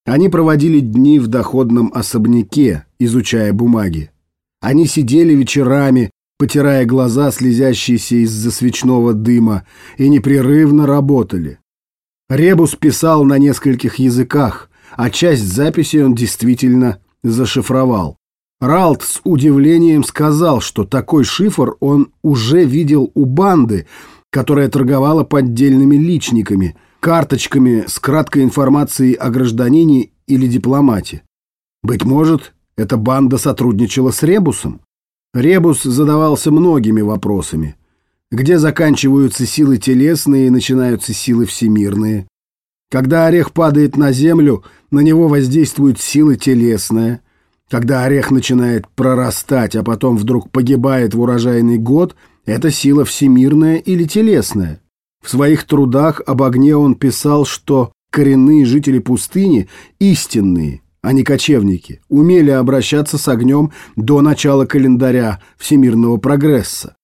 Они проводили дни в доходном особняке, изучая бумаги. Они сидели вечерами, потирая глаза, слезящиеся из-за свечного дыма, и непрерывно работали. Ребус писал на нескольких языках, а часть записей он действительно зашифровал. Ралт с удивлением сказал, что такой шифр он уже видел у банды, которая торговала поддельными личниками, карточками с краткой информацией о гражданине или дипломате. Быть может, эта банда сотрудничала с Ребусом? Ребус задавался многими вопросами. Где заканчиваются силы телесные и начинаются силы всемирные? Когда орех падает на землю, на него воздействует сила телесная. Когда орех начинает прорастать, а потом вдруг погибает в урожайный год, это сила всемирная или телесная. В своих трудах об огне он писал, что коренные жители пустыни, истинные, а не кочевники, умели обращаться с огнем до начала календаря всемирного прогресса.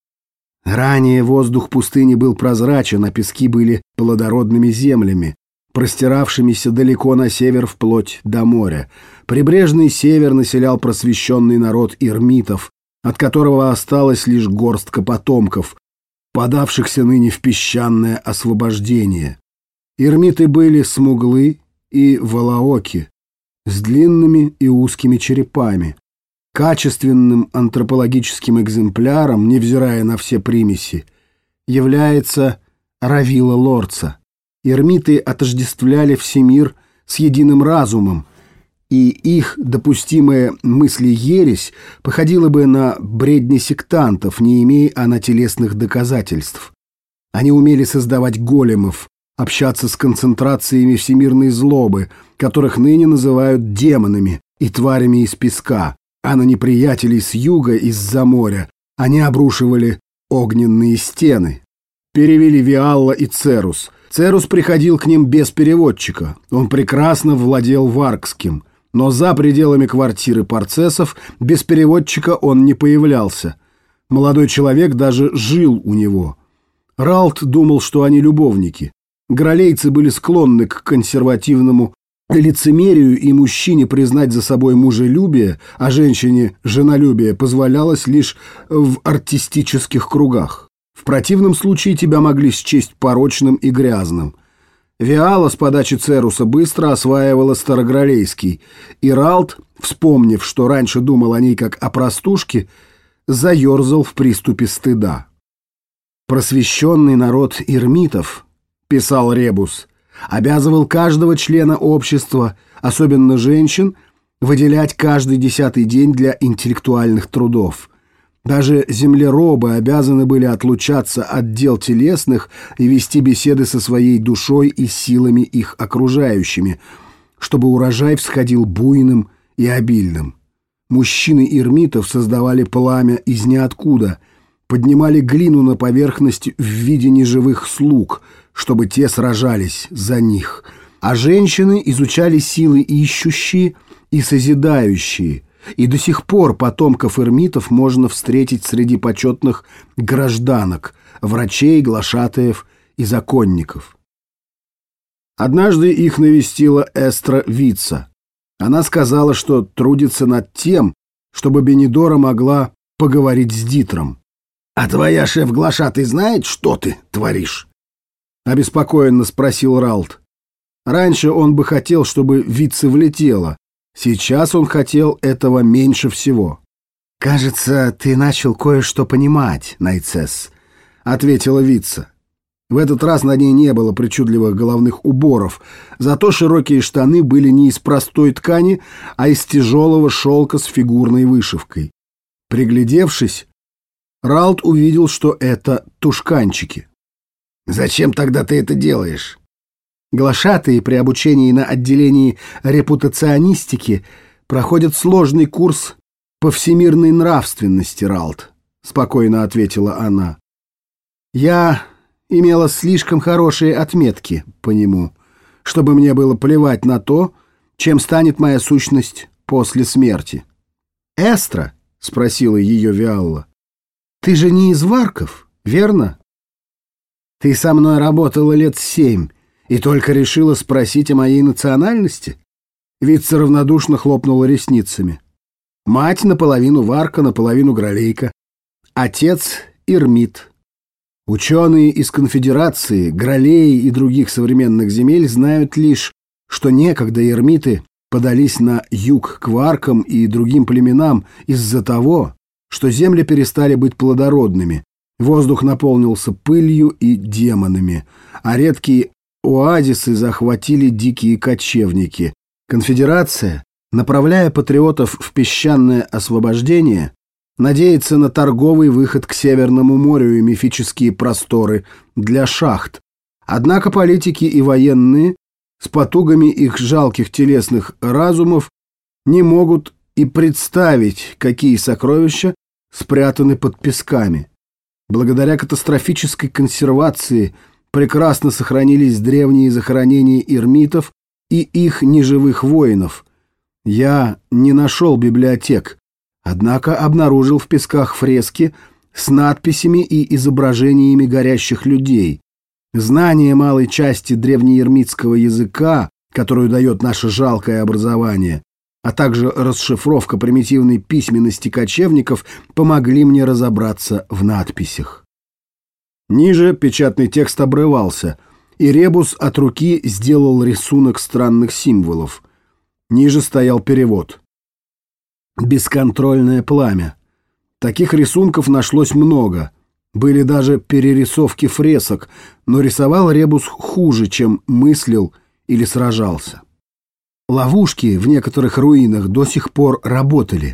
Ранее воздух пустыни был прозрачен, а пески были плодородными землями, простиравшимися далеко на север вплоть до моря. Прибрежный север населял просвещенный народ ирмитов, от которого осталась лишь горстка потомков, подавшихся ныне в песчаное освобождение. Ирмиты были смуглы и волооки, с длинными и узкими черепами. Качественным антропологическим экземпляром, невзирая на все примеси, является Равила Лорца. Ирмиты отождествляли всемир с единым разумом, и их допустимая мысли-ересь походила бы на бредни сектантов, не имея она телесных доказательств. Они умели создавать големов, общаться с концентрациями всемирной злобы, которых ныне называют демонами и тварями из песка, а на неприятелей с юга из-за моря они обрушивали огненные стены. Перевели Виалла и Церус. Церус приходил к ним без переводчика. Он прекрасно владел варкским. Но за пределами квартиры Парцесов без переводчика он не появлялся. Молодой человек даже жил у него. Ралт думал, что они любовники. Гралейцы были склонны к консервативному лицемерию, и мужчине признать за собой мужелюбие, а женщине женолюбие позволялось лишь в артистических кругах. В противном случае тебя могли счесть порочным и грязным. Виала с подачи Церуса быстро осваивала старогралейский, и Ралт, вспомнив, что раньше думал о ней как о простушке, заерзал в приступе стыда. «Просвещенный народ ирмитов, — писал Ребус, — обязывал каждого члена общества, особенно женщин, выделять каждый 10-й день для интеллектуальных трудов. Даже землеробы обязаны были отлучаться от дел телесных и вести беседы со своей душой и силами их окружающими, чтобы урожай всходил буйным и обильным. Мужчины ирмитов создавали пламя из ниоткуда, поднимали глину на поверхность в виде неживых слуг, чтобы те сражались за них, а женщины изучали силы ищущие и созидающие, и до сих пор потомков эрмитов можно встретить среди почетных гражданок, врачей, глашатаев и законников. Однажды их навестила Эстра Вица. Она сказала, что трудится над тем, чтобы Бенедора могла поговорить с Дитром. «А твоя шеф-глашатай знает, что ты творишь?» — обеспокоенно спросил Ралт. Раньше он бы хотел, чтобы Вица влетела. Сейчас он хотел этого меньше всего. «Кажется, ты начал кое-что понимать, Найцесс», — ответила Вица. В этот раз на ней не было причудливых головных уборов, зато широкие штаны были не из простой ткани, а из тяжелого шелка с фигурной вышивкой. Приглядевшись, Ралт увидел, что это тушканчики. «Зачем тогда ты это делаешь?» Глашатые при обучении на отделении репутационистики проходят сложный курс по всемирной нравственности, Ралт, — спокойно ответила она. Я имела слишком хорошие отметки по нему, чтобы мне было плевать на то, чем станет моя сущность после смерти. «Эстра?» — спросила ее Виалла. «Ты же не из Варков, верно? Ты со мной работала лет 7 и только решила спросить о моей национальности? Вица равнодушно хлопнула ресницами. Мать наполовину варка, наполовину гралейка. Отец — эрмит. Ученые из конфедерации, гралеи и других современных земель знают лишь, что некогда эрмиты подались на юг к варкам и другим племенам из-за того, что земли перестали быть плодородными, воздух наполнился пылью и демонами, а редкие оазисы захватили дикие кочевники. Конфедерация, направляя патриотов в песчаное освобождение, надеется на торговый выход к Северному морю и мифические просторы для шахт. Однако политики и военные с потугами их жалких телесных разумов не могут и представить, какие сокровища спрятаны под песками. Благодаря катастрофической консервации прекрасно сохранились древние захоронения эрмитов и их неживых воинов. Я не нашел библиотек, однако обнаружил в песках фрески с надписями и изображениями горящих людей. Знание малой части древнеермитского языка, которую дает наше жалкое образование, а также расшифровка примитивной письменности кочевников помогли мне разобраться в надписях. Ниже печатный текст обрывался, и Ребус от руки сделал рисунок странных символов. Ниже стоял перевод. «Бесконтрольное пламя». Таких рисунков нашлось много. Были даже перерисовки фресок, но рисовал Ребус хуже, чем мыслил или сражался. Ловушки в некоторых руинах до сих пор работали.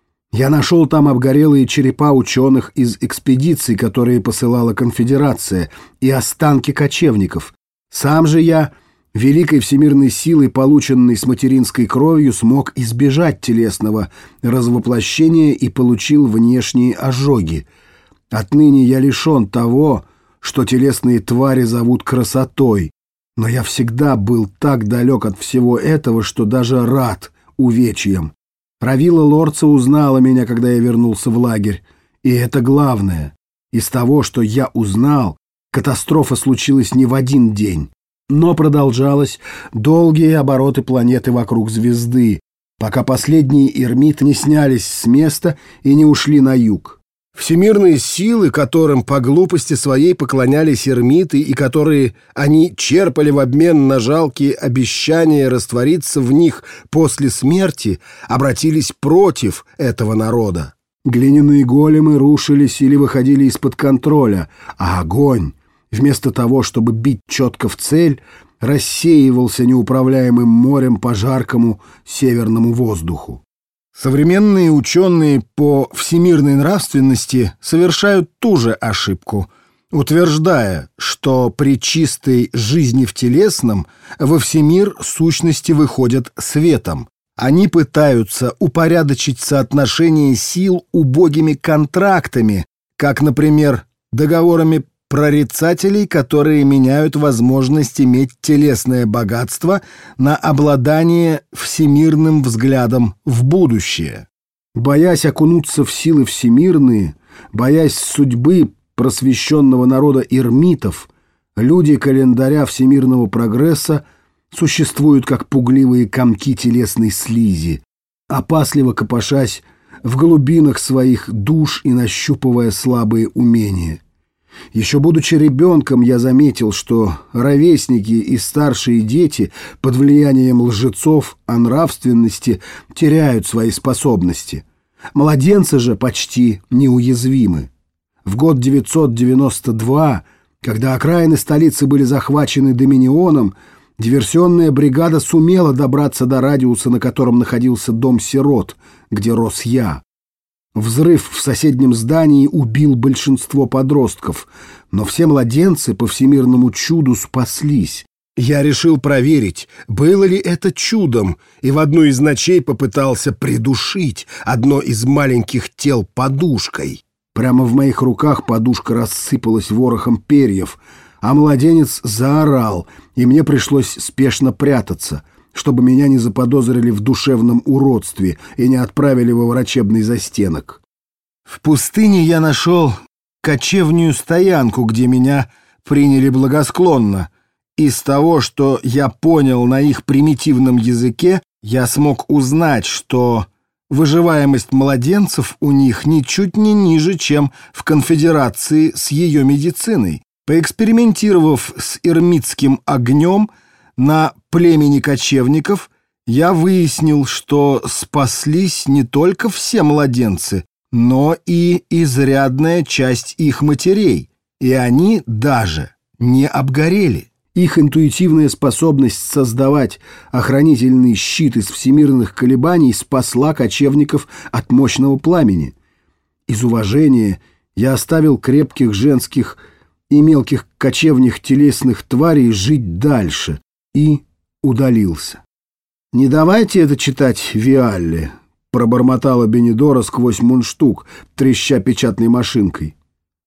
Я нашел там обгорелые черепа ученых из экспедиций, которые посылала конфедерация, и останки кочевников. Сам же я, великой всемирной силой, полученной с материнской кровью, смог избежать телесного развоплощения и получил внешние ожоги. Отныне я лишен того, что телесные твари зовут красотой, но я всегда был так далек от всего этого, что даже рад увечьям. Равила Лорца узнала меня, когда я вернулся в лагерь, и это главное. Из того, что я узнал, катастрофа случилась не в один день, но продолжалась долгие обороты планеты вокруг звезды, пока последние эрмиты не снялись с места и не ушли на юг. Всемирные силы, которым по глупости своей поклонялись эрмиты и которые они черпали в обмен на жалкие обещания раствориться в них после смерти, обратились против этого народа. Глиняные големы рушились или выходили из-под контроля, а огонь, вместо того, чтобы бить четко в цель, рассеивался неуправляемым морем по жаркому северному воздуху. Современные ученые по всемирной нравственности совершают ту же ошибку, утверждая, что при чистой жизни в телесном во всемир сущности выходят светом. Они пытаются упорядочить соотношение сил убогими контрактами, как, например, договорами прорицателей, которые меняют возможность иметь телесное богатство на обладание всемирным взглядом в будущее. Боясь окунуться в силы всемирные, боясь судьбы просвещенного народа эрмитов, люди календаря всемирного прогресса существуют как пугливые комки телесной слизи, опасливо копошась в глубинах своих душ и нащупывая слабые умения. Еще будучи ребенком, я заметил, что ровесники и старшие дети под влиянием лжецов о нравственности теряют свои способности. Младенцы же почти неуязвимы. В год 992, когда окраины столицы были захвачены Доминионом, диверсионная бригада сумела добраться до радиуса, на котором находился дом сирот, где рос я. Взрыв в соседнем здании убил большинство подростков, но все младенцы по всемирному чуду спаслись. Я решил проверить, было ли это чудом, и в одну из ночей попытался придушить одно из маленьких тел подушкой. Прямо в моих руках подушка рассыпалась ворохом перьев, а младенец заорал, и мне пришлось спешно прятаться, чтобы меня не заподозрили в душевном уродстве и не отправили во врачебный застенок. В пустыне я нашел кочевнюю стоянку, где меня приняли благосклонно. Из того, что я понял на их примитивном языке, Я смог узнать, что выживаемость младенцев у них ничуть не ниже, чем в конфедерации с ее медициной. Поэкспериментировав с ирмитским огнем на племени кочевников, я выяснил, что спаслись не только все младенцы, но и изрядная часть их матерей, и они даже не обгорели. Их интуитивная способность создавать охранительный щит из всемирных колебаний спасла кочевников от мощного пламени. Из уважения я оставил крепких женских и мелких кочевних телесных тварей жить дальше и удалился. «Не давайте это читать Виалле», — пробормотала Бенедора сквозь мундштук, треща печатной машинкой.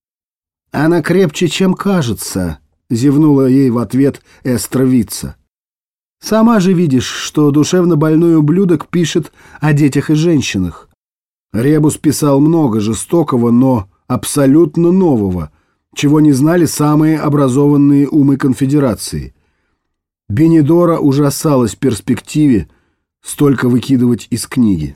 «Она крепче, чем кажется», — зевнула ей в ответ Эстровица. «Сама же видишь, что душевно больной ублюдок пишет о детях и женщинах». Ребус писал много жестокого, но абсолютно нового, чего не знали самые образованные умы конфедерации. Бенедора ужасалась перспективе столько выкидывать из книги.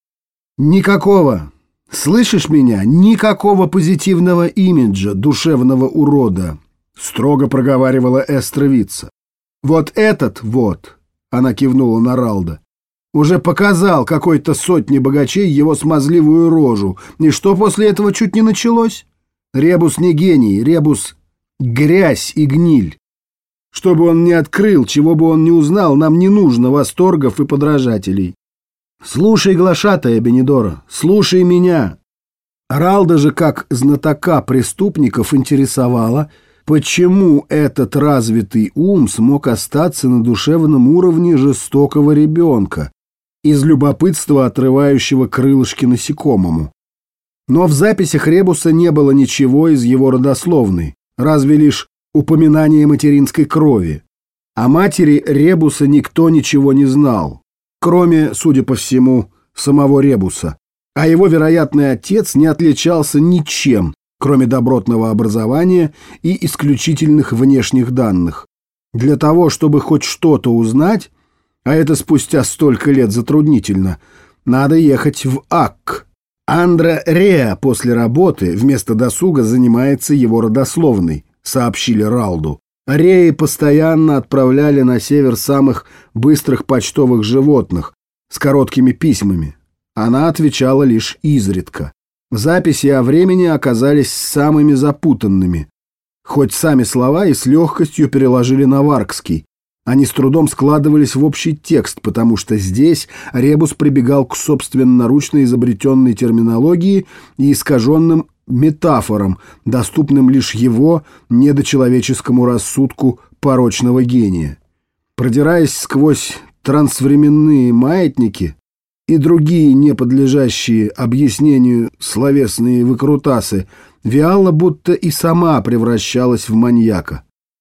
«Никакого, слышишь меня, никакого позитивного имиджа душевного урода», строго проговаривала Эстровица. «Вот этот вот», — она кивнула на Ралда, «уже показал какой-то сотне богачей его смазливую рожу. И что после этого чуть не началось? Ребус не гений, Ребус — грязь и гниль. Что бы он ни открыл, чего бы он ни узнал, нам не нужно восторгов и подражателей. Слушай, глашатая Бенедора, слушай меня». Ралда же, как знатока преступников, интересовала, почему этот развитый ум смог остаться на душевном уровне жестокого ребенка, из любопытства отрывающего крылышки насекомому. Но в записях Ребуса не было ничего из его родословной, разве лишь упоминание материнской крови. О матери Ребуса никто ничего не знал, кроме, судя по всему, самого Ребуса. А его вероятный отец не отличался ничем, кроме добротного образования и исключительных внешних данных. Для того, чтобы хоть что-то узнать, а это спустя столько лет затруднительно, надо ехать в Акк. Андре Реа после работы вместо досуга занимается его родословной, сообщили Ралду. Реи постоянно отправляли на север самых быстрых почтовых животных с короткими письмами. Она отвечала лишь изредка. Записи о времени оказались самыми запутанными. Хоть сами слова и с легкостью переложили на варкский. Они с трудом складывались в общий текст, потому что здесь Ребус прибегал к собственноручно изобретенной терминологии и искаженным метафорам, доступным лишь его недочеловеческому рассудку порочного гения. Продираясь сквозь трансвременные маятники и другие неподлежащие объяснению словесные выкрутасы, Виалла будто и сама превращалась в маньяка.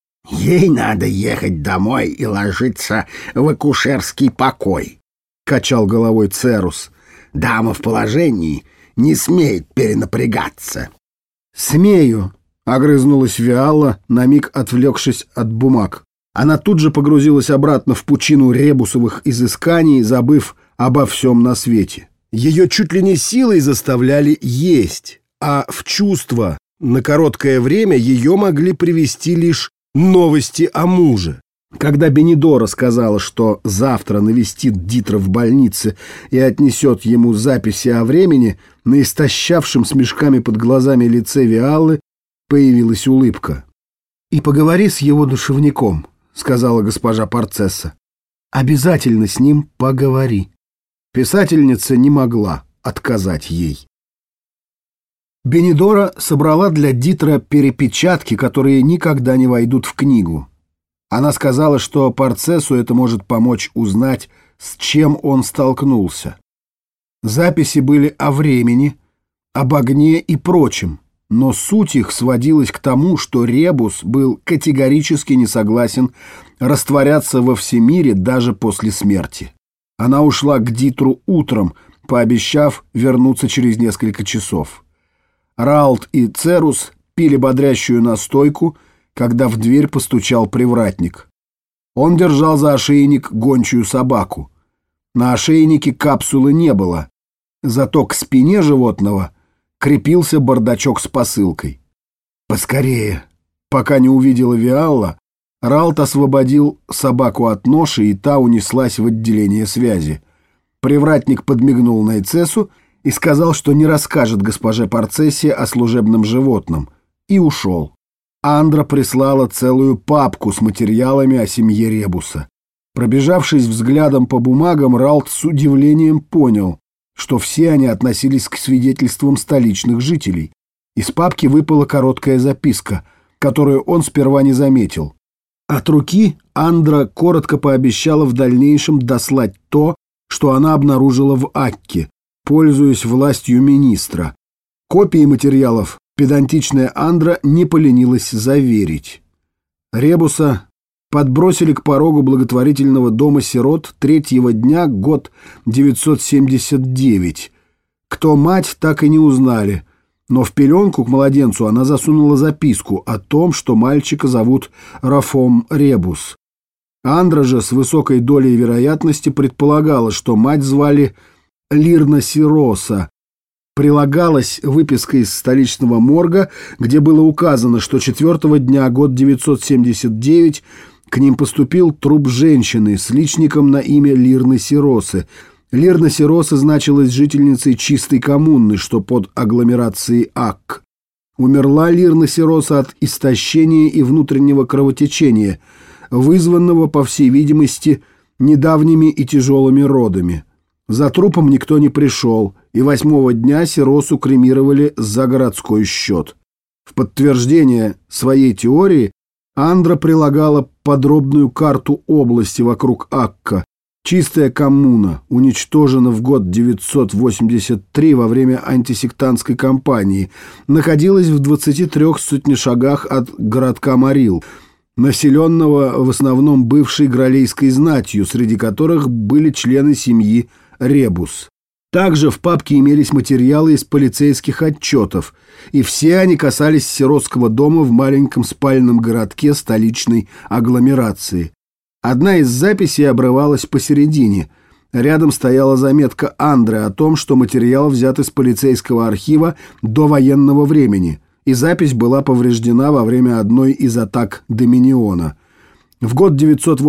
«Ей надо ехать домой и ложиться в акушерский покой», — качал головой Церус. «Дама в положении не смеет перенапрягаться». «Смею», — огрызнулась Виалла, на миг отвлекшись от бумаг. Она тут же погрузилась обратно в пучину ребусовых изысканий, забыв обо всем на свете. Ее чуть ли не силой заставляли есть, а в чувство на короткое время ее могли привести лишь новости о муже. Когда Бенедора сказала, что завтра навестит Дитра в больнице и отнесет ему записи о времени, на истощавшем с мешками под глазами лице Виаллы появилась улыбка. «И поговори с его душевником», — сказала госпожа Парцесса. «Обязательно с ним поговори». Писательница не могла отказать ей. Бенедора собрала для Дитра перепечатки, которые никогда не войдут в книгу. Она сказала, что Парцессу это может помочь узнать, с чем он столкнулся. Записи были о времени, об огне и прочем, но суть их сводилась к тому, что Ребус был категорически не согласен растворяться во всемире даже после смерти. Она ушла к Дитру утром, пообещав вернуться через несколько часов. Ралд и Церус пили бодрящую настойку, когда в дверь постучал привратник. Он держал за ошейник гончую собаку. На ошейнике капсулы не было, зато к спине животного крепился бардачок с посылкой. Поскорее. Пока не увидела Виалла, Ралт освободил собаку от ноши, и та унеслась в отделение связи. Привратник подмигнул Найцесу и сказал, что не расскажет госпоже Парцессе о служебном животном, и ушел. Андра прислала целую папку с материалами о семье Ребуса. Пробежавшись взглядом по бумагам, Ралт с удивлением понял, что все они относились к свидетельствам столичных жителей. Из папки выпала короткая записка, которую он сперва не заметил. От руки Андра коротко пообещала в дальнейшем дослать то, что она обнаружила в Акке, пользуясь властью министра. Копии материалов педантичная Андра не поленилась заверить. Ребуса подбросили к порогу благотворительного дома сирот 3-го дня, год 979. Кто мать, так и не узнали, но в пеленку к младенцу она засунула записку о том, что мальчика зовут Рафом Ребус. Андра же с высокой долей вероятности предполагала, что мать звали Лирна Сироса. Прилагалась выписка из столичного морга, где было указано, что 4-го дня, год 979, к ним поступил труп женщины с личником на имя Лирны Сиросы. Лирна Сироса значилась жительницей чистой коммуны, что под агломерацией Акк. Умерла Лирна Сироса от истощения и внутреннего кровотечения, вызванного, по всей видимости, недавними и тяжелыми родами. За трупом никто не пришел, и 8-го дня Сиросу кремировали за городской счет. В подтверждение своей теории Андра прилагала подробную карту области вокруг Акка. Чистая коммуна уничтожена в год 983 во время антисектантской кампании, находилась в 23 шагах от городка Марил, населенного в основном бывшей гралейской знатью, среди которых были члены семьи Ребус. Также в папке имелись материалы из полицейских отчетов, и все они касались сиротского дома в маленьком спальном городке столичной агломерации. Одна из записей обрывалась посередине. Рядом стояла заметка Андры о том, что материал взят из полицейского архива до военного времени, и запись была повреждена во время одной из атак Доминиона. В год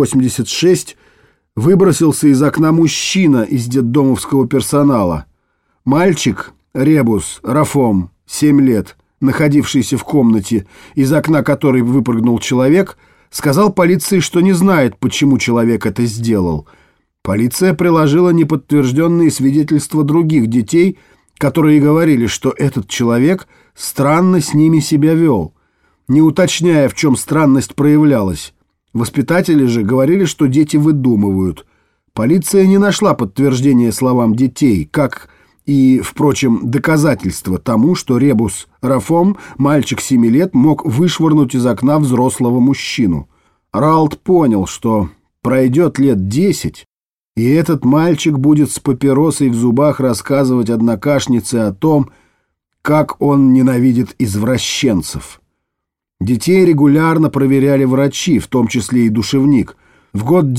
986 выбросился из окна мужчина из детдомовского персонала. Мальчик, Ребус, Рафом, 7 лет, находившийся в комнате, из окна которой выпрыгнул человек, сказал полиции, что не знает, почему человек это сделал. Полиция приложила неподтвержденные свидетельства других детей, которые говорили, что этот человек странно с ними себя вел, не уточняя, в чем странность проявлялась. Воспитатели же говорили, что дети выдумывают. Полиция не нашла подтверждения словам детей, как и, впрочем, доказательства тому, что Ребус Рафом, мальчик 7 лет, мог вышвырнуть из окна взрослого мужчину. Ралт понял, что пройдет лет 10, и этот мальчик будет с папиросой в зубах рассказывать однокашнице о том, как он ненавидит извращенцев. Детей регулярно проверяли врачи, в том числе и душевник. В год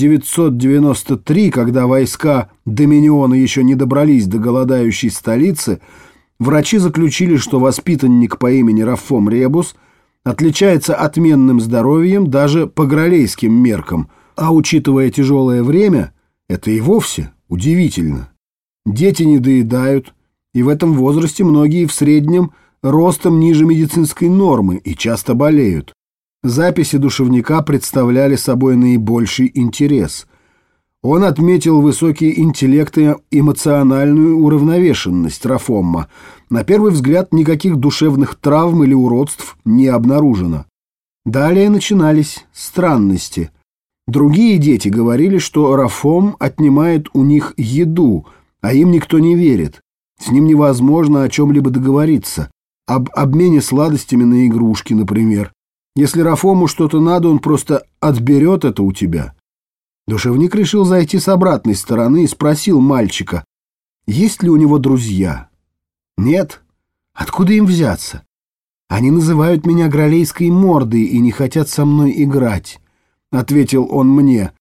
993, когда войска Доминиона еще не добрались до голодающей столицы, врачи заключили, что воспитанник по имени Рафом Ребус отличается отменным здоровьем даже по гралейским меркам, а учитывая тяжелое время, это и вовсе удивительно. Дети недоедают, и в этом возрасте многие в среднем ростом ниже медицинской нормы и часто болеют. Записи душевника представляли собой наибольший интерес. Он отметил высокий интеллект и эмоциональную уравновешенность Рафомма. На первый взгляд никаких душевных травм или уродств не обнаружено. Далее начинались странности. Другие дети говорили, что Рафом отнимает у них еду, а им никто не верит. С ним невозможно о чем-либо договориться. Об обмене сладостями на игрушки, например. Если Рафому что-то надо, он просто отберет это у тебя. Душевник решил зайти с обратной стороны и спросил мальчика, есть ли у него друзья. Нет. Откуда им взяться? Они называют меня гралейской мордой и не хотят со мной играть, ответил он мне.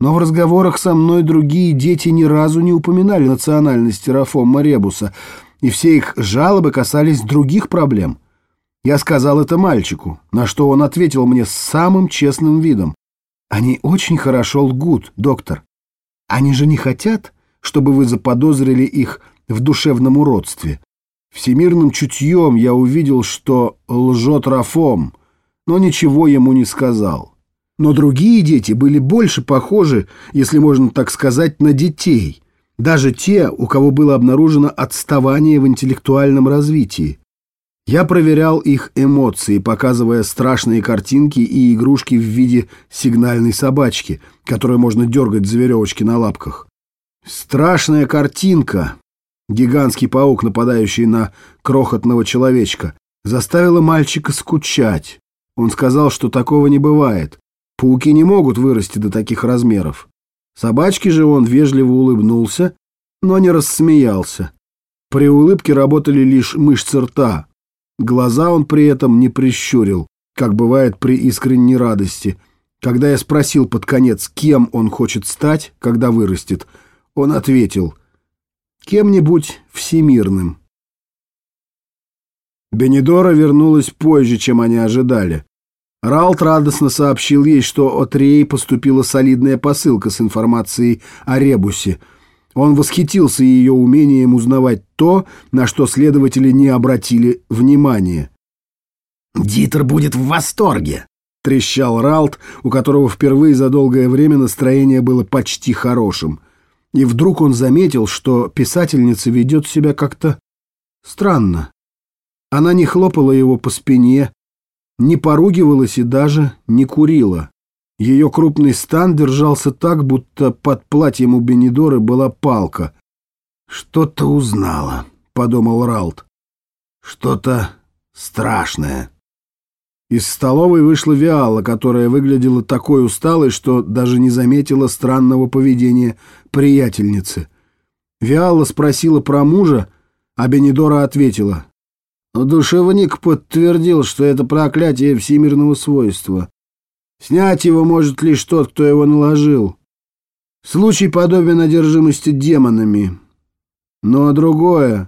Но в разговорах со мной другие дети ни разу не упоминали национальность Терафома Ребуса, и все их жалобы касались других проблем. Я сказал это мальчику, на что он ответил мне с самым честным видом. «Они очень хорошо лгут, доктор. Они же не хотят, чтобы вы заподозрили их в душевном уродстве. Всемирным чутьем я увидел, что лжет Рафом, но ничего ему не сказал. Но другие дети были больше похожи, если можно так сказать, на детей, даже те, у кого было обнаружено отставание в интеллектуальном развитии. Я проверял их эмоции, показывая страшные картинки и игрушки в виде сигнальной собачки, которую можно дергать за веревочки на лапках. Страшная картинка, гигантский паук, нападающий на крохотного человечка, заставила мальчика скучать. Он сказал, что такого не бывает. Пауки не могут вырасти до таких размеров. Собачке же он вежливо улыбнулся, но не рассмеялся. При улыбке работали лишь мышцы рта. Глаза он при этом не прищурил, как бывает при искренней радости. Когда я спросил под конец, кем он хочет стать, когда вырастет, он ответил: «Кем-нибудь всемирным». Бенедора вернулась позже, чем они ожидали. Ралт радостно сообщил ей, что от Рей поступила солидная посылка с информацией о Ребусе. Он восхитился ее умением узнавать то, на что следователи не обратили внимания. «Дитер будет в восторге», — трещал Ралт, у которого впервые за долгое время настроение было почти хорошим. И вдруг он заметил, что писательница ведет себя как-то странно. Она не хлопала его по спине, не поругивалась и даже не курила. Ее крупный стан держался так, будто под платьем у Бенедоры была палка. «Что-то узнала», — подумал Ралт. «Что-то страшное». Из столовой вышла Виала, которая выглядела такой усталой, что даже не заметила странного поведения приятельницы. Виала спросила про мужа, а Бенедора ответила: «Душевник подтвердил, что это проклятие всемирного свойства. Снять его может лишь тот, кто его наложил. Случай подобен одержимости демонами. Но другое...»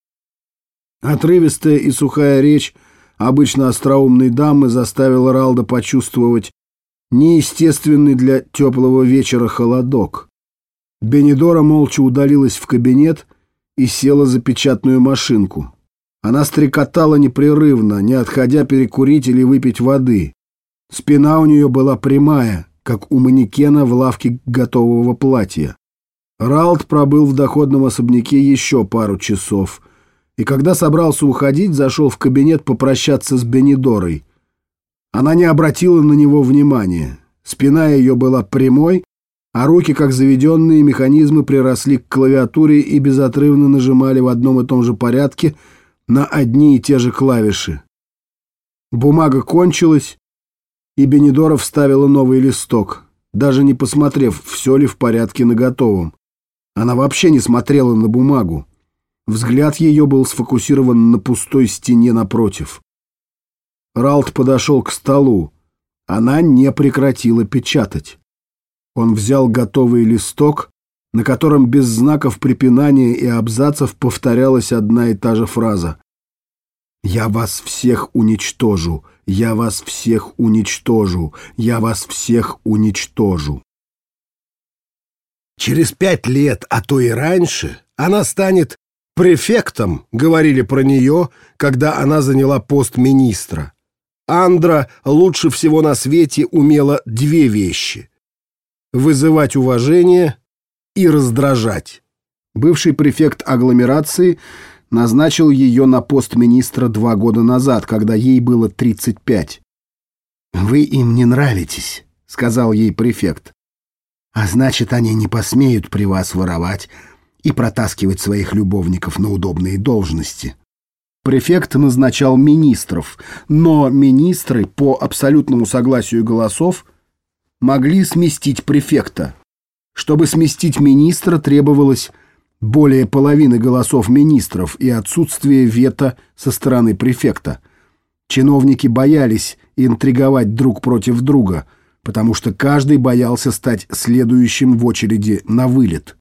Отрывистая и сухая речь обычно остроумной дамы заставила Ралда почувствовать неестественный для теплого вечера холодок. Бенедора молча удалилась в кабинет и села за печатную машинку. Она стрекотала непрерывно, не отходя перекурить или выпить воды. Спина у нее была прямая, как у манекена в лавке готового платья. Ралд пробыл в доходном особняке еще пару часов, и когда собрался уходить, зашел в кабинет попрощаться с Бенедорой. Она не обратила на него внимания. Спина ее была прямой, а руки, как заведенные механизмы, приросли к клавиатуре и безотрывно нажимали в одном и том же порядке на одни и те же клавиши. Бумага кончилась, и Бенедора вставила новый листок, даже не посмотрев, все ли в порядке на готовом. Она вообще не смотрела на бумагу. Взгляд ее был сфокусирован на пустой стене напротив. Ралт подошел к столу. Она не прекратила печатать. Он взял готовый листок, на котором без знаков препинания и абзацев повторялась одна и та же фраза: «Я вас всех уничтожу! Я вас всех уничтожу! Я вас всех уничтожу!» Через 5 лет, а то и раньше, она станет префектом, говорили про нее, когда она заняла пост министра. Андра лучше всего на свете умела 2 вещи: вызывать уважение и раздражать. Бывший префект агломерации назначил ее на пост министра 2 года назад, когда ей было 35. «Вы им не нравитесь», — сказал ей префект. «А значит, они не посмеют при вас воровать и протаскивать своих любовников на удобные должности». Префект назначал министров, но министры по абсолютному согласию голосов могли сместить префекта. Чтобы сместить министра, требовалось более половины голосов министров и отсутствие вето со стороны префекта. Чиновники боялись интриговать друг против друга, потому что каждый боялся стать следующим в очереди на вылет.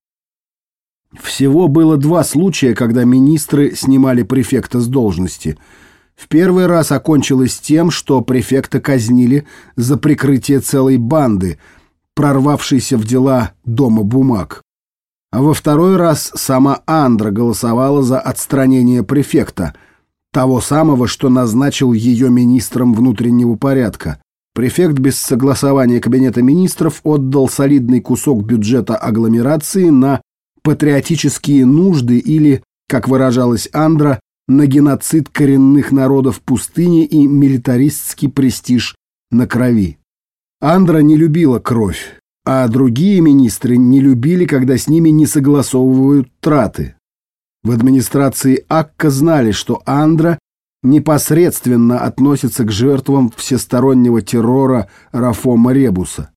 Всего было 2 случая, когда министры снимали префекта с должности. В первый раз окончилось тем, что префекта казнили за прикрытие целой банды, прорвавшейся в дела Дома бумаг. А во второй раз сама Андра голосовала за отстранение префекта, того самого, что назначил ее министром внутреннего порядка. Префект без согласования Кабинета министров отдал солидный кусок бюджета агломерации на патриотические нужды или, как выражалась Андра, на геноцид коренных народов пустыни и милитаристский престиж на крови. Андра не любила кровь, а другие министры не любили, когда с ними не согласовывают траты. В администрации Акка знали, что Андра непосредственно относится к жертвам всестороннего террора Рафома Ребуса.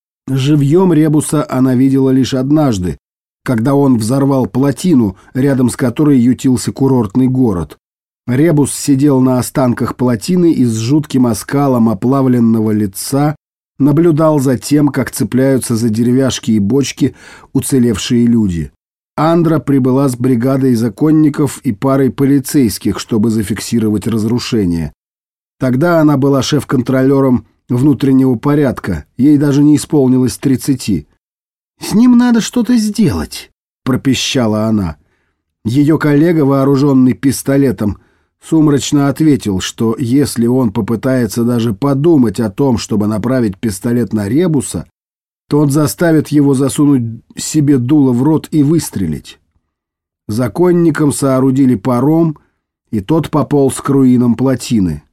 Живьем Ребуса она видела лишь однажды, когда он взорвал плотину, рядом с которой ютился курортный город. Ребус сидел на останках плотины и с жутким оскалом оплавленного лица наблюдал за тем, как цепляются за деревяшки и бочки уцелевшие люди. Андра прибыла с бригадой законников и парой полицейских, чтобы зафиксировать разрушение. Тогда она была шеф-контролером внутреннего порядка, ей даже не исполнилось 30. «С ним надо что-то сделать», — пропищала она. Ее коллега, вооруженный пистолетом, сумрачно ответил, что если он попытается даже подумать о том, чтобы направить пистолет на Ребуса, то он заставит его засунуть себе дуло в рот и выстрелить. Законникам соорудили паром, и тот пополз к руинам плотины.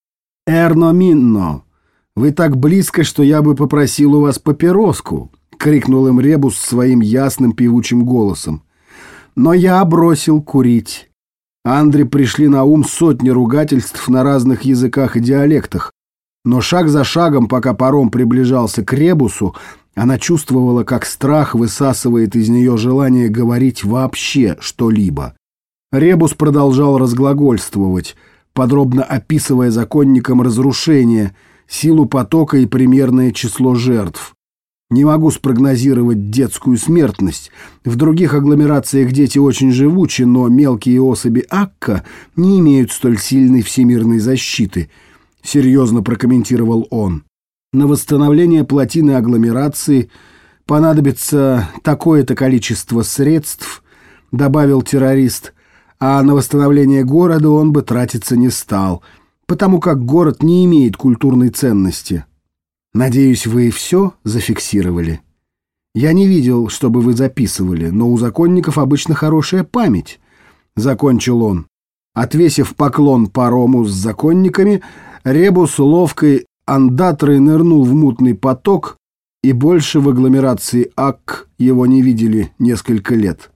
«Эрно Минно, вы так близко, что я бы попросил у вас папироску», — крикнул им Ребус своим ясным певучим голосом. Но я бросил курить. Андре пришли на ум сотни ругательств на разных языках и диалектах, но шаг за шагом, пока паром приближался к Ребусу, она чувствовала, как страх высасывает из нее желание говорить вообще что-либо. Ребус продолжал разглагольствовать, подробно описывая законникам разрушение, силу потока и примерное число жертв. Не могу спрогнозировать детскую смертность. В других агломерациях дети очень живучи, но мелкие особи Акка не имеют столь сильной всемирной защиты, серьезно прокомментировал он. На восстановление плотины агломерации понадобится такое-то количество средств, добавил террорист, а на восстановление города он бы тратиться не стал, потому как город не имеет культурной ценности. Надеюсь, вы все зафиксировали? Я не видел, чтобы вы записывали, но у законников обычно хорошая память, закончил он. Отвесив поклон парому с законниками, Ребус ловкой андатрой нырнул в мутный поток, и больше в агломерации Ак его не видели несколько лет.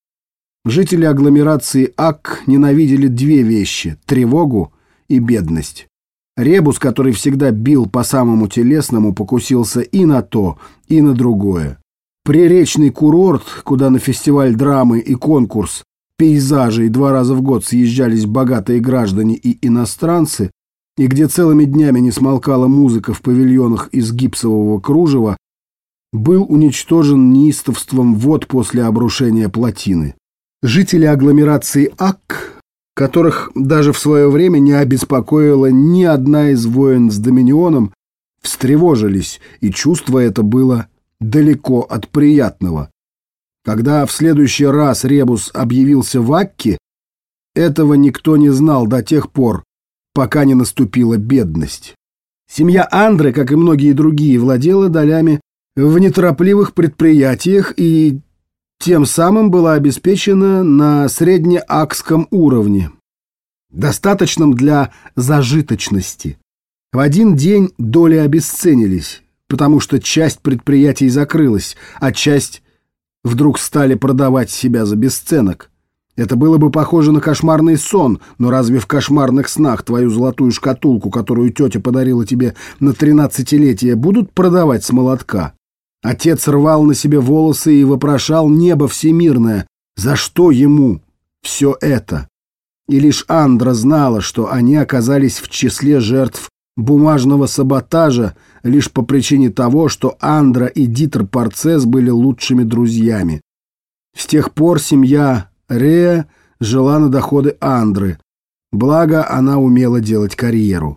Жители агломерации Ак ненавидели 2 вещи — тревогу и бедность. Ребус, который всегда бил по самому телесному, покусился и на то, и на другое. Приречный курорт, куда на фестиваль драмы и конкурс пейзажей 2 раза в год съезжались богатые граждане и иностранцы, и где целыми днями не смолкала музыка в павильонах из гипсового кружева, был уничтожен неистовством вод после обрушения плотины. Жители агломерации Ак, которых даже в свое время не обеспокоила ни одна из войн с Доминионом, встревожились, и чувство это было далеко от приятного. Когда в следующий раз Ребус объявился в Акке, этого никто не знал до тех пор, пока не наступила бедность. Семья Андры, как и многие другие, владела долями в неторопливых предприятиях и тем самым была обеспечена на среднеакском уровне, достаточном для зажиточности. В один день доли обесценились, потому что часть предприятий закрылась, а часть вдруг стали продавать себя за бесценок. Это было бы похоже на кошмарный сон, но разве в кошмарных снах твою золотую шкатулку, которую тетя подарила тебе на 13-летие, будут продавать с молотка? Отец рвал на себе волосы и вопрошал небо всемирное, за что ему все это? И лишь Андра знала, что они оказались в числе жертв бумажного саботажа лишь по причине того, что Андра и Дитер Парцес были лучшими друзьями. С тех пор семья Рея жила на доходы Андры, благо она умела делать карьеру.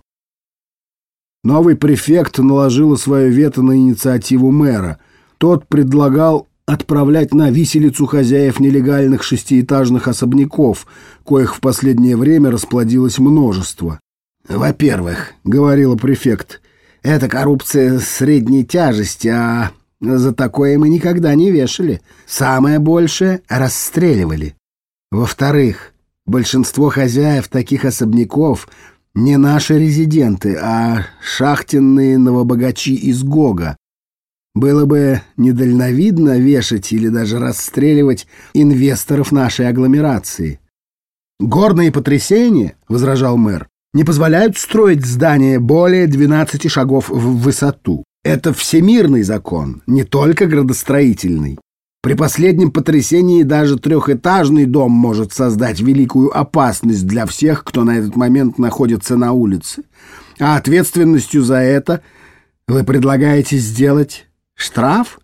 Новый префект наложил свое вето на инициативу мэра. Тот предлагал отправлять на виселицу хозяев нелегальных шестиэтажных особняков, коих в последнее время расплодилось множество. «Во-первых, — говорила префект, — это коррупция средней тяжести, а за такое мы никогда не вешали. Самое большее — расстреливали. Во-вторых, большинство хозяев таких особняков не наши резиденты, а шахтенные новобогачи из Гога. Было бы недальновидно вешать или даже расстреливать инвесторов нашей агломерации». «Горные потрясения, — возражал мэр, — не позволяют строить здания более 12 шагов в высоту. Это всемирный закон, не только градостроительный. При последнем потрясении даже трехэтажный дом может создать великую опасность для всех, кто на этот момент находится на улице. А ответственностью за это вы предлагаете сделать штраф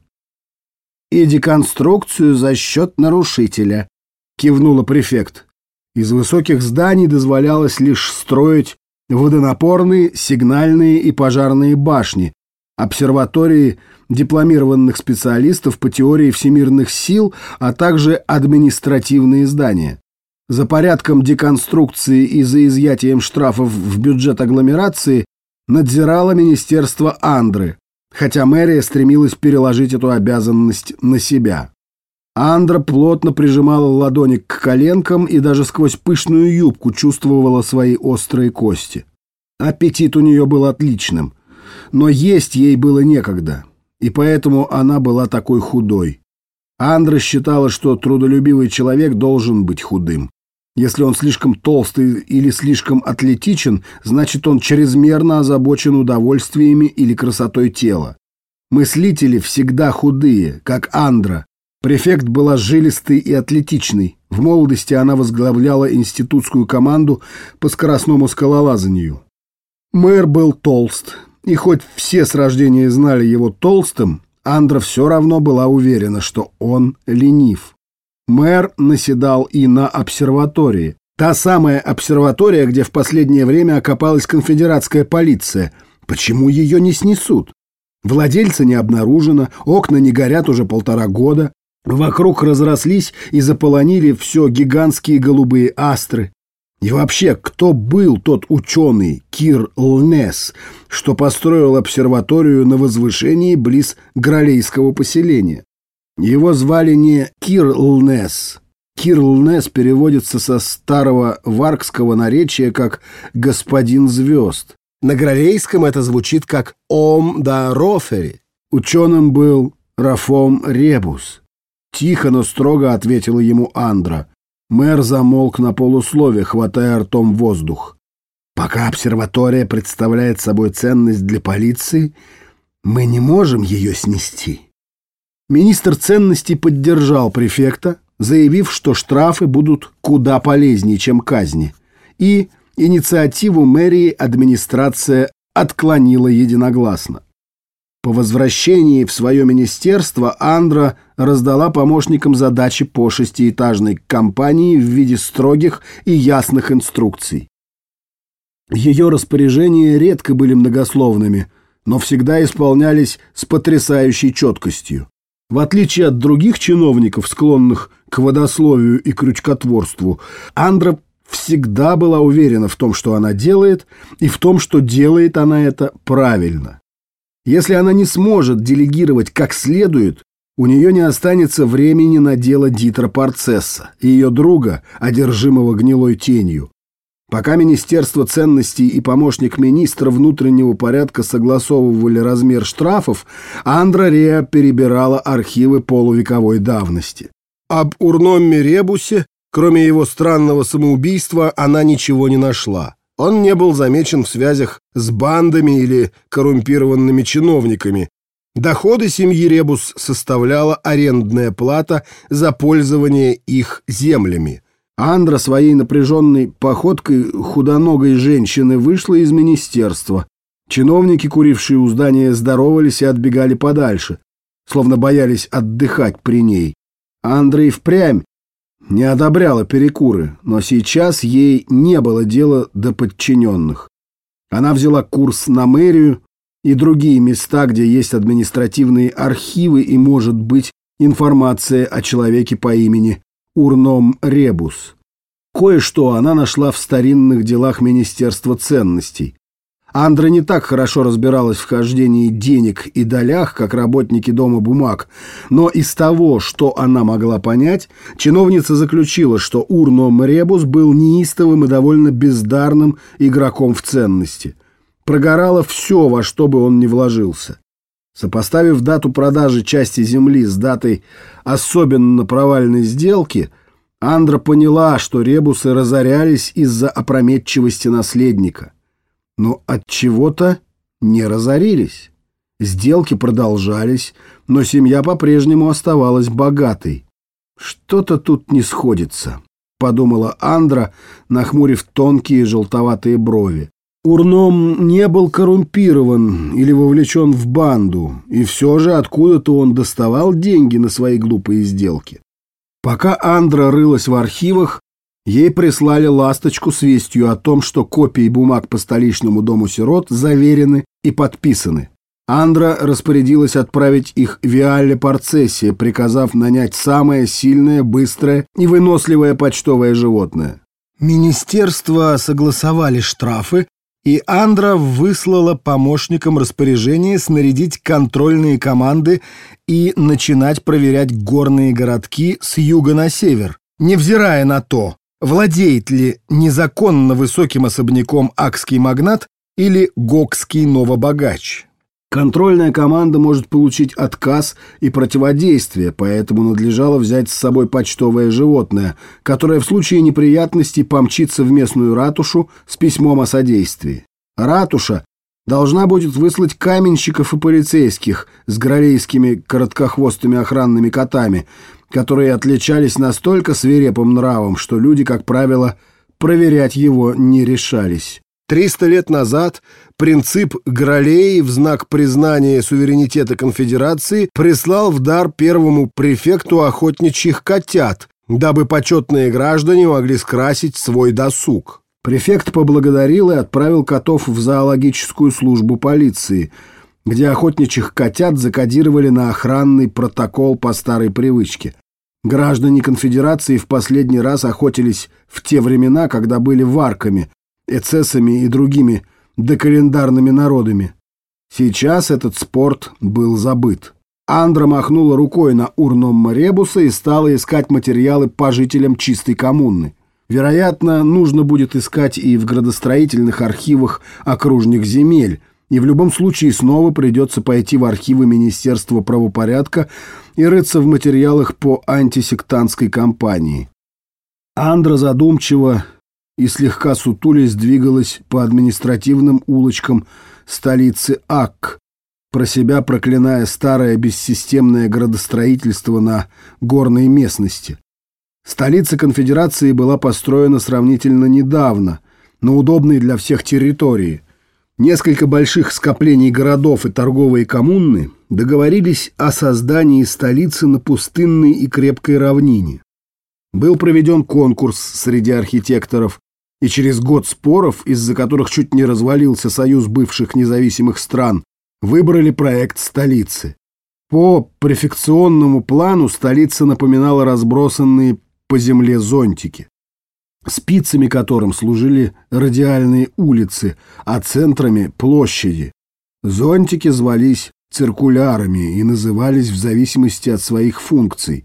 и деконструкцию за счет нарушителя», — кивнула префект. Из высоких зданий дозволялось лишь строить водонапорные, сигнальные и пожарные башни, обсерватории дипломированных специалистов по теории всемирных сил, а также административные здания. За порядком деконструкции и за изъятием штрафов в бюджет агломерации надзирало министерство Андры, хотя мэрия стремилась переложить эту обязанность на себя. Андра плотно прижимала ладони к коленкам и даже сквозь пышную юбку чувствовала свои острые кости. Аппетит у нее был отличным, но есть ей было некогда, и поэтому она была такой худой. Андра считала, что трудолюбивый человек должен быть худым. Если он слишком толстый или слишком атлетичен, значит, он чрезмерно озабочен удовольствиями или красотой тела. Мыслители всегда худые, как Андра. Префект была жилистой и атлетичной. В молодости она возглавляла институтскую команду по скоростному скалолазанию. Мэр был толст, и хоть все с рождения знали его толстым, Андра все равно была уверена, что он ленив. Мэр наседал и на обсерватории. Та самая обсерватория, где в последнее время окопалась конфедератская полиция. Почему ее не снесут? Владельца не обнаружено, окна не горят уже 1,5 года. Вокруг разрослись и заполонили все гигантские голубые астры. И вообще, кто был тот ученый Кир Лнес, что построил обсерваторию на возвышении близ Гралейского поселения? Его звали не Кир Лнес. Кир Лнес переводится со старого варгского наречия как «господин звезд». На гралейском это звучит как «Ом да Рофери». Ученым был Рафом Ребус. Тихо, но строго ответила ему Андра. Мэр замолк на полуслове, хватая ртом воздух. «Пока обсерватория представляет собой ценность для полиции, мы не можем ее снести». Министр ценностей поддержал префекта, заявив, что штрафы будут куда полезнее, чем казни, и инициативу мэрии администрация отклонила единогласно. По возвращении в свое министерство Андра раздала помощникам задачи по шестиэтажной компании в виде строгих и ясных инструкций. Ее распоряжения редко были многословными, но всегда исполнялись с потрясающей четкостью. В отличие от других чиновников, склонных к водословию и крючкотворству, Андра всегда была уверена в том, что она делает, и в том, что делает она это правильно. Если она не сможет делегировать как следует, у нее не останется времени на дело Дитера Парцесса и ее друга, одержимого гнилой тенью. Пока Министерство ценностей и помощник министра внутреннего порядка согласовывали размер штрафов, Андра Реа перебирала архивы полувековой давности. Об Урномме Ребусе, кроме его странного самоубийства, она ничего не нашла. Он не был замечен в связях с бандами или коррумпированными чиновниками. Доходы семьи Ребус составляла арендная плата за пользование их землями. Андра своей напряженной походкой худоногой женщины вышла из министерства. Чиновники, курившие у здания, здоровались и отбегали подальше, словно боялись отдыхать при ней. Андра и впрямь не одобряла перекуры, но сейчас ей не было дела до подчиненных. Она взяла курс на мэрию и другие места, где есть административные архивы и, может быть, информация о человеке по имени Урном Ребус. Кое-что она нашла в старинных делах Министерства ценностей. Андра не так хорошо разбиралась в хождении денег и долях, как работники Дома бумаг, но из того, что она могла понять, чиновница заключила, что Урном Ребус был неистовым и довольно бездарным игроком в ценности. Прогорало все, во что бы он ни вложился. Сопоставив дату продажи части земли с датой особенно провальной сделки, Андра поняла, что ребусы разорялись из-за опрометчивости наследника. Но от чего-то не разорились. Сделки продолжались, но семья по-прежнему оставалась богатой. «Что-то тут не сходится», — подумала Андра, нахмурив тонкие желтоватые брови. Урном не был коррумпирован или вовлечен в банду, и все же откуда-то он доставал деньги на свои глупые сделки. Пока Андра рылась в архивах, ей прислали ласточку с вестью о том, что копии бумаг по столичному дому сирот заверены и подписаны. Андра распорядилась отправить их Виалле Порцессе, приказав нанять самое сильное, быстрое и выносливое почтовое животное. Министерства согласовали штрафы, и Андра выслала помощникам распоряжение снарядить контрольные команды и начинать проверять горные городки с юга на север, невзирая на то, владеет ли незаконно высоким особняком акский магнат или гокский новобогач. Контрольная команда может получить отказ и противодействие, поэтому надлежало взять с собой почтовое животное, которое в случае неприятностей помчится в местную ратушу с письмом о содействии. Ратуша должна будет выслать каменщиков и полицейских с гралейскими короткохвостыми охранными котами, которые отличались настолько свирепым нравом, что люди, как правило, проверять его не решались. 300 лет назад принцип Гралей в знак признания суверенитета конфедерации прислал в дар первому префекту охотничьих котят, дабы почетные граждане могли скрасить свой досуг. Префект поблагодарил и отправил котов в зоологическую службу полиции, где охотничьих котят закодировали на охранный протокол по старой привычке. Граждане конфедерации в последний раз охотились в те времена, когда были варками, эцессами и другими докалендарными народами. Сейчас этот спорт был забыт. Андра махнула рукой на Урном Ребуса и стала искать материалы по жителям чистой коммуны. Вероятно, нужно будет искать и в градостроительных архивах окружных земель, и в любом случае снова придется пойти в архивы Министерства правопорядка и рыться в материалах по антисектантской кампании. Андра задумчиво и слегка сутулясь двигалась по административным улочкам столицы Акк, про себя проклиная старое бессистемное градостроительство на горной местности. Столица конфедерации была построена сравнительно недавно, на удобной для всех территории. Несколько больших скоплений городов и торговые коммуны договорились о создании столицы на пустынной и крепкой равнине. Был проведен конкурс среди архитекторов, и через год споров, из-за которых чуть не развалился союз бывших независимых стран, выбрали проект столицы. По префекционному плану столица напоминала разбросанные по земле зонтики, спицами которым служили радиальные улицы, а центрами — площади. Зонтики звались циркулярами и назывались в зависимости от своих функций.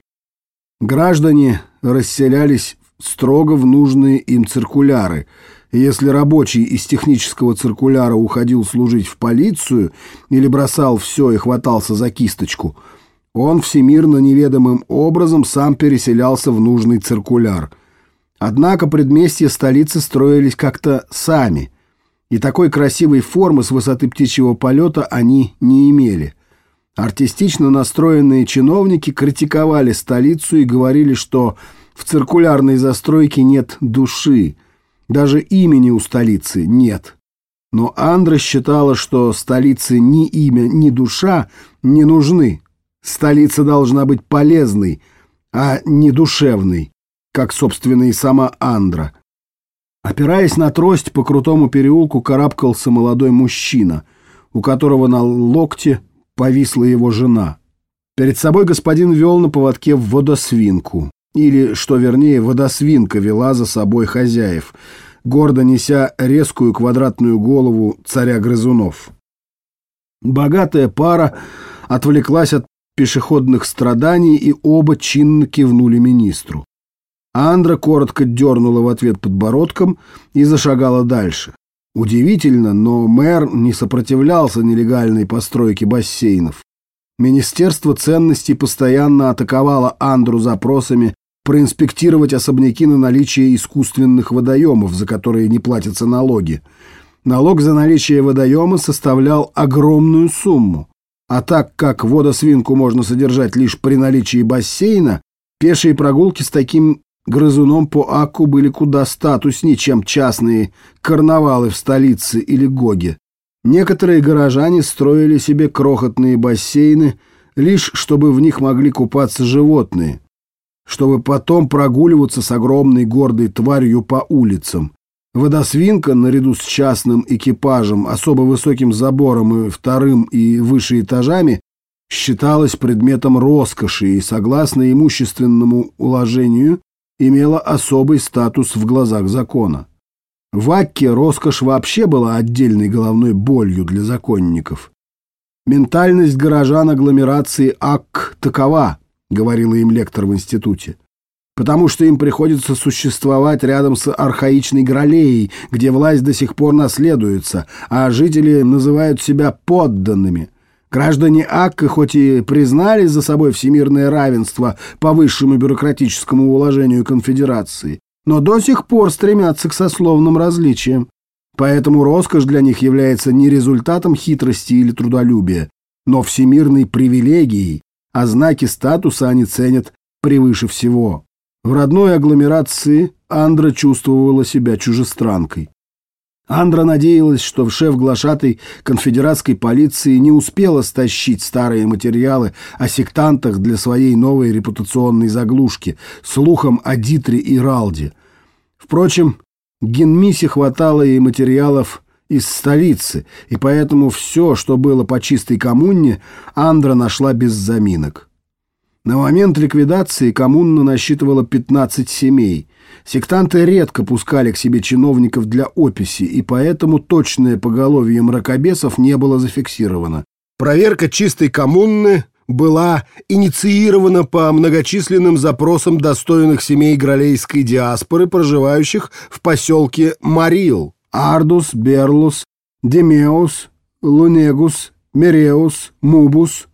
Граждане расселялись строго в нужные им циркуляры, и если рабочий из технического циркуляра уходил служить в полицию или бросал все и хватался за кисточку, он всемирно неведомым образом сам переселялся в нужный циркуляр. Однако предместья столицы строились как-то сами, и такой красивой формы с высоты птичьего полета они не имели. Артистично настроенные чиновники критиковали столицу и говорили, что в циркулярной застройке нет души, даже имени у столицы нет. Но Андра считала, что столице ни имя, ни душа не нужны. Столица должна быть полезной, а не душевной, как, собственно, и сама Андра. Опираясь на трость, по крутому переулку карабкался молодой мужчина, у которого на локте повисла его жена. Перед собой господин вел на поводке водосвинку, или, что вернее, водосвинка вела за собой хозяев, гордо неся резкую квадратную голову царя грызунов. Богатая пара отвлеклась от пешеходных страданий, и оба чинно кивнули министру. Андра коротко дернула в ответ подбородком и зашагала дальше. Удивительно, но мэр не сопротивлялся нелегальной постройке бассейнов. Министерство ценностей постоянно атаковало Андру запросами проинспектировать особняки на наличие искусственных водоемов, за которые не платятся налоги. Налог за наличие водоема составлял огромную сумму. А так как водосвинку можно содержать лишь при наличии бассейна, пешие прогулки с таким грызуном по Акку были куда статуснее, чем частные карнавалы в столице или Гоге. Некоторые горожане строили себе крохотные бассейны, лишь чтобы в них могли купаться животные, чтобы потом прогуливаться с огромной гордой тварью по улицам. Водосвинка, наряду с частным экипажем, особо высоким забором и вторым и выше этажами, считалась предметом роскоши и, согласно имущественному уложению, имела особый статус в глазах закона. В Акке роскошь вообще была отдельной головной болью для законников. «Ментальность горожан агломерации Акк такова», — говорила им лектор в институте, «потому что им приходится существовать рядом с архаичной Гралеей, где власть до сих пор наследуется, а жители называют себя подданными. Граждане Акка хоть и признали за собой всемирное равенство по высшему бюрократическому уложению конфедерации, но до сих пор стремятся к сословным различиям. Поэтому роскошь для них является не результатом хитрости или трудолюбия, но всемирной привилегией, а знаки статуса они ценят превыше всего». В родной агломерации Андра чувствовала себя чужестранкой. Андра надеялась, что шеф-глашатай конфедератской полиции не успела стащить старые материалы о сектантах для своей новой репутационной заглушки, слухом о Дитре и Ралде. Впрочем, Генмисе хватало и материалов из столицы, и поэтому все, что было по чистой коммуне, Андра нашла без заминок. На момент ликвидации коммуна насчитывала 15 семей. Сектанты редко пускали к себе чиновников для описи, и поэтому точное поголовье мракобесов не было зафиксировано. Проверка чистой коммуны была инициирована по многочисленным запросам достойных семей гралейской диаспоры, проживающих в поселке Марил: Ардус, Берлус, Демеус, Лунегус, Мереус, Мубус,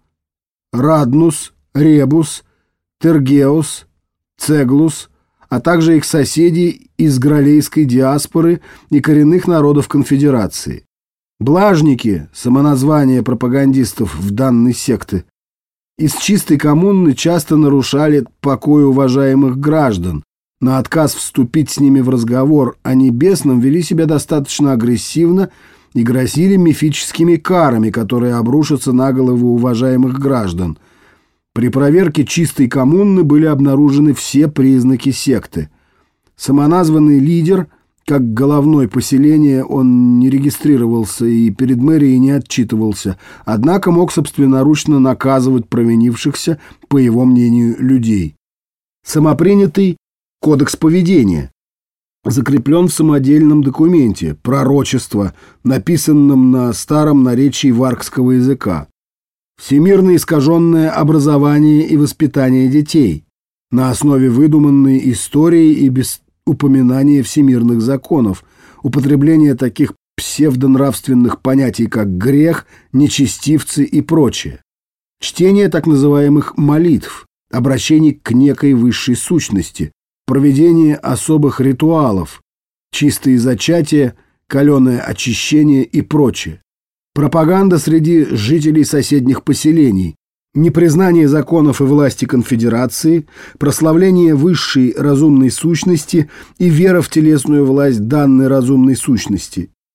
Раднус, Ребус, Тергеус, Цеглус, а также их соседей из гралейской диаспоры и коренных народов конфедерации. Блажники, самоназвание пропагандистов в данной секты, из чистой коммуны часто нарушали покой уважаемых граждан. На отказ вступить с ними в разговор о небесном вели себя достаточно агрессивно и грозили мифическими карами, которые обрушатся на головы уважаемых граждан. При проверке чистой коммуны были обнаружены все признаки секты. Самоназванный лидер, как головной поселения, он не регистрировался и перед мэрией не отчитывался, однако мог собственноручно наказывать провинившихся, по его мнению, людей. Самопринятый кодекс поведения закреплен в самодельном документе «Пророчество», написанном на старом наречии варгского языка. Всемирно искаженное образование и воспитание детей на основе выдуманной истории и без упоминания всемирных законов, употребление таких псевдонравственных понятий, как грех, нечестивцы и прочее. Чтение так называемых молитв, обращений к некой высшей сущности, проведение особых ритуалов, чистые зачатия, каленое очищение и прочее. Пропаганда среди жителей соседних поселений, непризнание законов и власти конфедерации, прославление высшей разумной сущности и вера в телесную власть данной разумной сущности,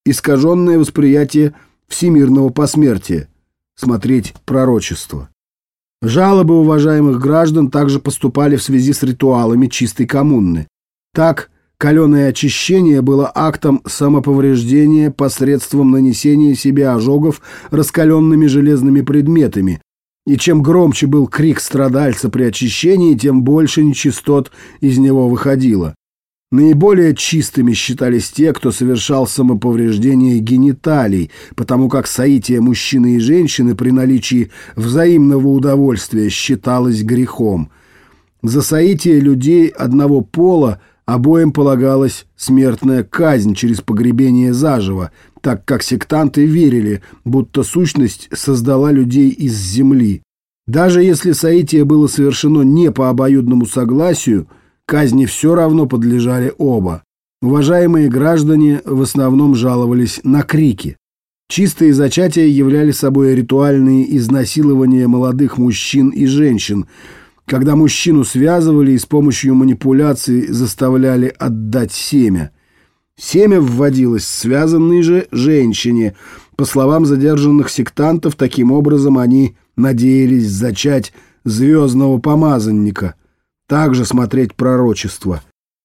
искаженное восприятие всемирного посмертия. Смотреть пророчество. Жалобы уважаемых граждан также поступали в связи с ритуалами чистой коммуны. Так, каленое очищение было актом самоповреждения посредством нанесения себе ожогов раскаленными железными предметами, и чем громче был крик страдальца при очищении, тем больше нечистот из него выходило. Наиболее чистыми считались те, кто совершал самоповреждение гениталий, потому как соитие мужчины и женщины при наличии взаимного удовольствия считалось грехом. За соитие людей одного пола обоим полагалась смертная казнь через погребение заживо, так как сектанты верили, будто сущность создала людей из земли. Даже если соитие было совершено не по обоюдному согласию, казни все равно подлежали оба. Уважаемые граждане в основном жаловались на крики. Чистые зачатия являли собой ритуальные изнасилования молодых мужчин и женщин, когда мужчину связывали и с помощью манипуляций заставляли отдать семя. Семя вводилось связанной же женщине. По словам задержанных сектантов, таким образом они надеялись зачать звездного помазанника. Также смотреть пророчество.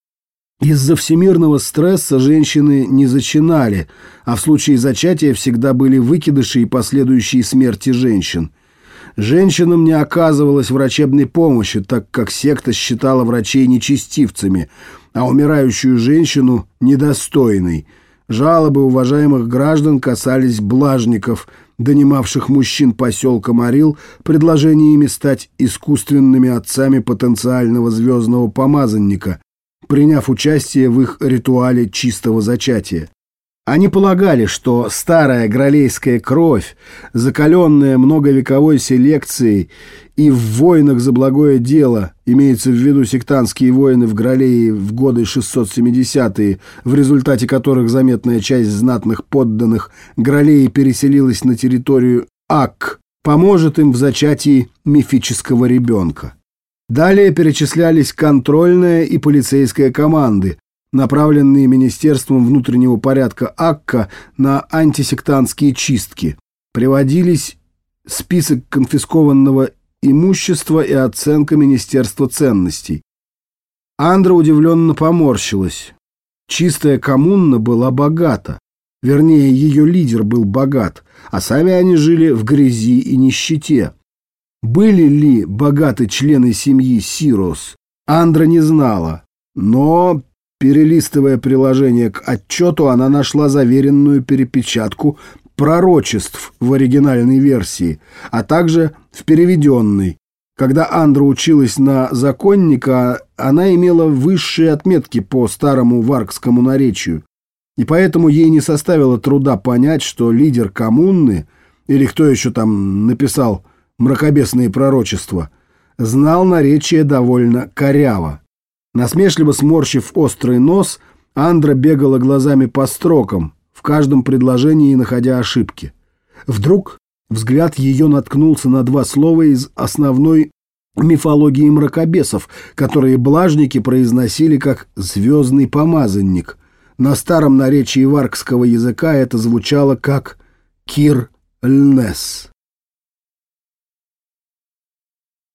Из-за всемирного стресса женщины не зачинали, а в случае зачатия всегда были выкидыши и последующие смерти женщин. Женщинам не оказывалось врачебной помощи, так как секта считала врачей нечестивцами, а умирающую женщину – недостойной. Жалобы уважаемых граждан касались блажников, донимавших мужчин поселка Марил предложениями стать искусственными отцами потенциального звездного помазанника, приняв участие в их ритуале чистого зачатия. Они полагали, что старая гралейская кровь, закаленная многовековой селекцией и в войнах за благое дело, имеется в виду сектантские войны в Гралее в годы 670-е, в результате которых заметная часть знатных подданных Гралеи переселилась на территорию Акк, поможет им в зачатии мифического ребенка. Далее перечислялись контрольная и полицейская команды, направленные Министерством внутреннего порядка Акка на антисектантские чистки. Приводились список конфискованного имущества и оценка Министерства ценностей. Андра удивленно поморщилась. Чистая коммуна была богата. Вернее, ее лидер был богат, а сами они жили в грязи и нищете. Были ли богаты члены семьи Сирос, Андра не знала, но, перелистывая приложение к отчету, она нашла заверенную перепечатку пророчеств в оригинальной версии, а также в переведенной. Когда Андра училась на законника, она имела высшие отметки по старому варгскому наречию, и поэтому ей не составило труда понять, что лидер коммуны, или кто еще там написал мракобесные пророчества, знал наречие довольно коряво. Насмешливо сморщив острый нос, Андра бегала глазами по строкам, в каждом предложении находя ошибки. Вдруг взгляд ее наткнулся на два слова из основной мифологии мракобесов, которые блажники произносили как «звездный помазанник». На старом наречии варгского языка это звучало как «кир-льнес».